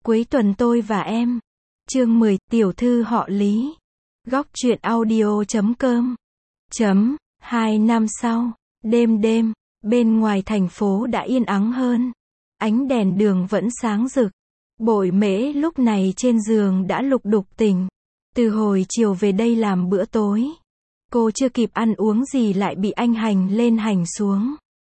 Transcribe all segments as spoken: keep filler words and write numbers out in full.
Cuối tuần tôi và em. Chương mười, tiểu thư họ Lý. Góc truyện audio chấm com. Chấm, hai năm sau, đêm đêm, bên ngoài thành phố đã yên ắng hơn. Ánh đèn đường vẫn sáng rực. Bội Mễ lúc này trên giường đã lục đục tỉnh. Từ hồi chiều về đây làm bữa tối. Cô chưa kịp ăn uống gì lại bị anh hành lên hành xuống.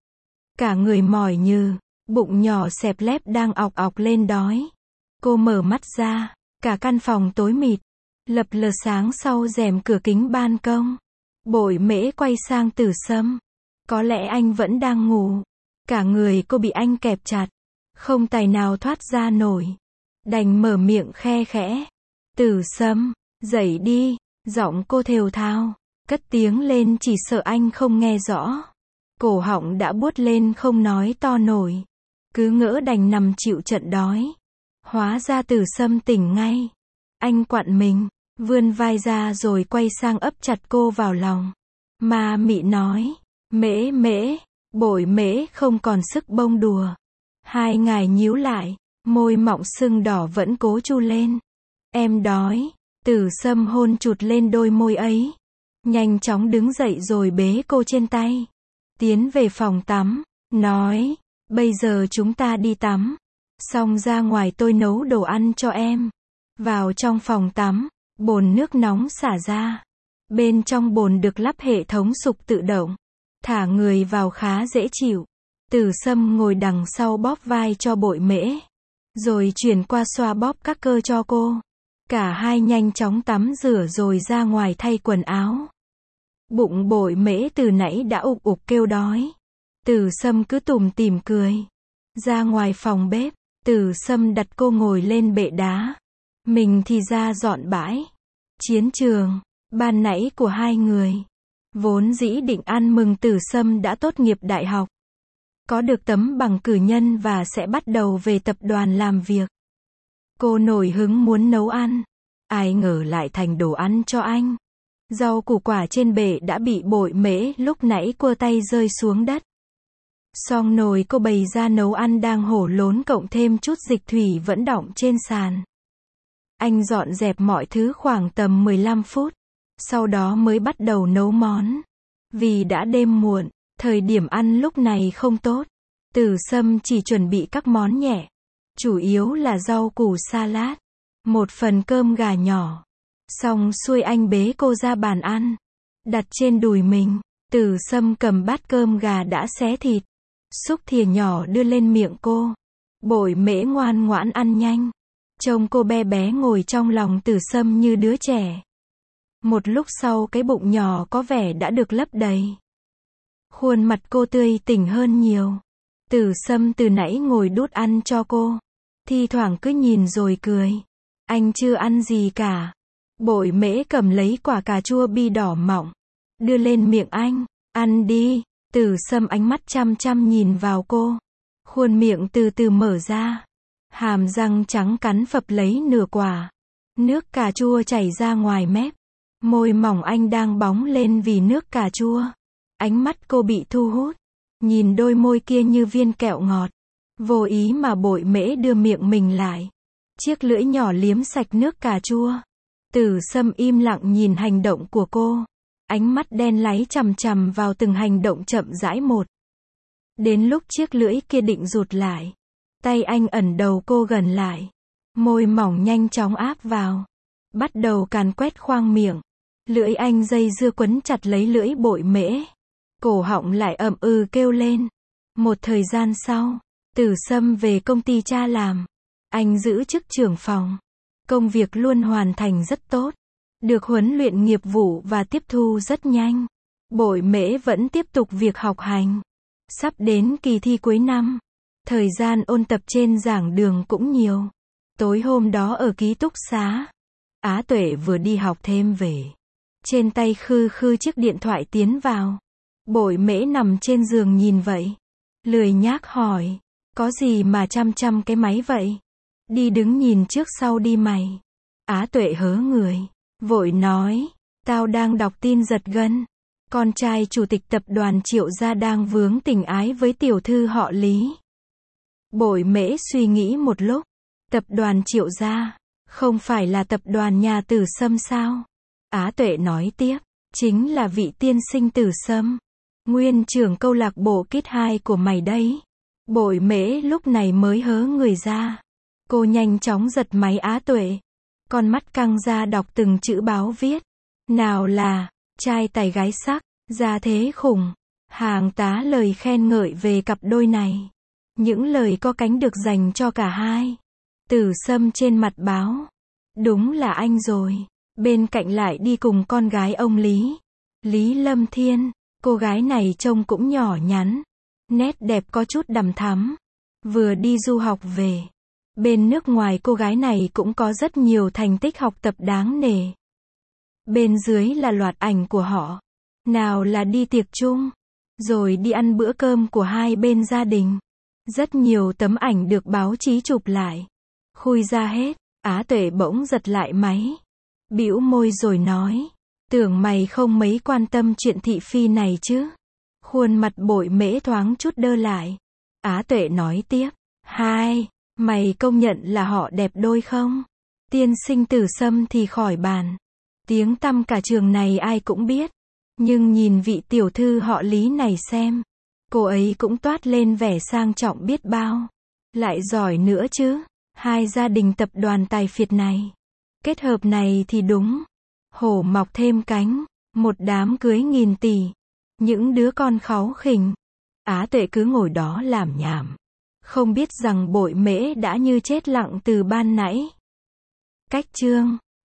Cả người mỏi nhừ, bụng nhỏ xẹp lép đang ọc ọc lên đói. Cô mở mắt ra, cả căn phòng tối mịt, lập lờ sáng sau rèm cửa kính ban công. Bội Mễ quay sang Tử Sâm. Có lẽ anh vẫn đang ngủ. Cả người cô bị anh kẹp chặt, không tài nào thoát ra nổi. Đành mở miệng khe khẽ. Tử Sâm, dậy đi, giọng cô thều thào, cất tiếng lên chỉ sợ anh không nghe rõ. Cổ họng đã buốt lên không nói to nổi. Cứ ngỡ đành nằm chịu trận đói. Hóa ra Tử Sâm tỉnh ngay. Anh quặn mình, vươn vai ra rồi quay sang ấp chặt cô vào lòng. Ma mị nói, Mễ Mễ, Bội Mễ không còn sức bông đùa. Hai ngài nhíu lại, môi mọng sưng đỏ vẫn cố chu lên. Em đói. Tử Sâm hôn chụt lên đôi môi ấy. Nhanh chóng đứng dậy rồi bế cô trên tay. Tiến về phòng tắm, nói, bây giờ chúng ta đi tắm. Xong ra ngoài tôi nấu đồ ăn cho em. Vào trong phòng tắm, bồn nước nóng xả ra. Bên trong bồn được lắp hệ thống sục tự động. Thả người vào khá dễ chịu. Tử Sâm ngồi đằng sau bóp vai cho Bội Mễ. Rồi chuyển qua xoa bóp các cơ cho cô. Cả hai nhanh chóng tắm rửa rồi ra ngoài thay quần áo. Bụng Bội Mễ từ nãy đã ục ục kêu đói. Tử Sâm cứ tủm tỉm cười. Ra ngoài phòng bếp, Tử Sâm đặt cô ngồi lên bệ đá. Mình thì ra dọn bãi. Chiến trường, ban nãy của hai người. Vốn dĩ định ăn mừng Tử Sâm đã tốt nghiệp đại học. Có được tấm bằng cử nhân và sẽ bắt đầu về tập đoàn làm việc. Cô nổi hứng muốn nấu ăn. Ai ngờ lại thành đồ ăn cho anh. Rau củ quả trên bệ đã bị Bội Mễ lúc nãy cua tay rơi xuống đất. Xong nồi cô bày ra nấu ăn đang hổ lốn cộng thêm chút dịch thủy vẫn đọng trên sàn. Anh dọn dẹp mọi thứ khoảng tầm mười lăm phút. Sau đó mới bắt đầu nấu món. Vì đã đêm muộn, thời điểm ăn lúc này không tốt. Tử Sâm chỉ chuẩn bị các món nhẹ. Chủ yếu là rau củ salad. Một phần cơm gà nhỏ. Xong xuôi anh bế cô ra bàn ăn. Đặt trên đùi mình. Tử Sâm cầm bát cơm gà đã xé thịt. Xúc thìa nhỏ đưa lên miệng cô. Bội Mễ ngoan ngoãn ăn nhanh. Trông cô bé bé ngồi trong lòng Tử Sâm như đứa trẻ. Một lúc sau cái bụng nhỏ có vẻ đã được lấp đầy. Khuôn mặt cô tươi tỉnh hơn nhiều. Tử Sâm từ nãy ngồi đút ăn cho cô. Thi thoảng cứ nhìn rồi cười. Anh chưa ăn gì cả. Bội Mễ cầm lấy quả cà chua bi đỏ mọng. Đưa lên miệng anh. Ăn đi. Tử Sâm ánh mắt chăm chăm nhìn vào cô. Khuôn miệng từ từ mở ra. Hàm răng trắng cắn phập lấy nửa quả. Nước cà chua chảy ra ngoài mép. Môi mỏng anh đang bóng lên vì nước cà chua. Ánh mắt cô bị thu hút. Nhìn đôi môi kia như viên kẹo ngọt. Vô ý mà Bội Mễ đưa miệng mình lại. Chiếc lưỡi nhỏ liếm sạch nước cà chua. Tử Sâm im lặng nhìn hành động của cô. Ánh mắt đen láy chằm chằm vào từng hành động chậm rãi một. Đến lúc chiếc lưỡi kia định rụt lại. Tay anh ẩn đầu cô gần lại. Môi mỏng nhanh chóng áp vào. Bắt đầu càn quét khoang miệng. Lưỡi anh dây dưa quấn chặt lấy lưỡi Bội Mễ. Cổ họng lại ậm ừ kêu lên. Một thời gian sau, Tử Sâm về công ty cha làm. Anh giữ chức trưởng phòng. Công việc luôn hoàn thành rất tốt. Được huấn luyện nghiệp vụ và tiếp thu rất nhanh. Bội Mễ vẫn tiếp tục việc học hành. Sắp đến kỳ thi cuối năm. Thời gian ôn tập trên giảng đường cũng nhiều. Tối hôm đó ở ký túc xá. Á Tuệ vừa đi học thêm về. Trên tay khư khư chiếc điện thoại tiến vào. Bội Mễ nằm trên giường nhìn vậy. Lười nhác hỏi. Có gì mà chăm chăm cái máy vậy? Đi đứng nhìn trước sau đi mày. Á Tuệ hớ người. Vội nói. Tao đang đọc tin giật gân. Con trai chủ tịch tập đoàn Triệu gia đang vướng tình ái với tiểu thư họ Lý. Bội Mễ suy nghĩ một lúc. Tập đoàn Triệu gia, không phải là tập đoàn nhà Tử Sâm sao? Á Tuệ nói tiếp, chính là vị tiên sinh Tử Sâm, nguyên trưởng câu lạc bộ Kid hai của mày đấy. Bội Mễ lúc này mới hớ người ra. Cô nhanh chóng giật máy Á Tuệ. Con mắt căng ra đọc từng chữ báo viết. Nào là, trai tài gái sắc, gia thế khủng. Hàng tá lời khen ngợi về cặp đôi này. Những lời có cánh được dành cho cả hai. Tử Sâm trên mặt báo. Đúng là anh rồi. Bên cạnh lại đi cùng con gái ông Lý. Lý Lâm Thiên. Cô gái này trông cũng nhỏ nhắn. Nét đẹp có chút đằm thắm. Vừa đi du học về. Bên nước ngoài cô gái này cũng có rất nhiều thành tích học tập đáng nể. Bên dưới là loạt ảnh của họ. Nào là đi tiệc chung. Rồi đi ăn bữa cơm của hai bên gia đình. Rất nhiều tấm ảnh được báo chí chụp lại. Khui ra hết. Á Tuệ bỗng giật lại máy. Bĩu môi rồi nói. Tưởng mày không mấy quan tâm chuyện thị phi này chứ. Khuôn mặt Bội Mễ thoáng chút đơ lại. Á Tuệ nói tiếp. Hai, mày công nhận là họ đẹp đôi không? Tiên sinh Tử Sâm thì khỏi bàn. Tiếng tăm cả trường này ai cũng biết. Nhưng nhìn vị tiểu thư họ Lý này xem. Cô ấy cũng toát lên vẻ sang trọng biết bao. Lại giỏi nữa chứ. Hai gia đình tập đoàn tài phiệt này. Kết hợp này thì đúng. Hổ mọc thêm cánh. Một đám cưới nghìn tỷ. Những đứa con kháu khỉnh. Á Tuệ cứ ngồi đó làm nhảm. Không biết rằng Bội Mễ đã như chết lặng từ ban nãy. Cách chương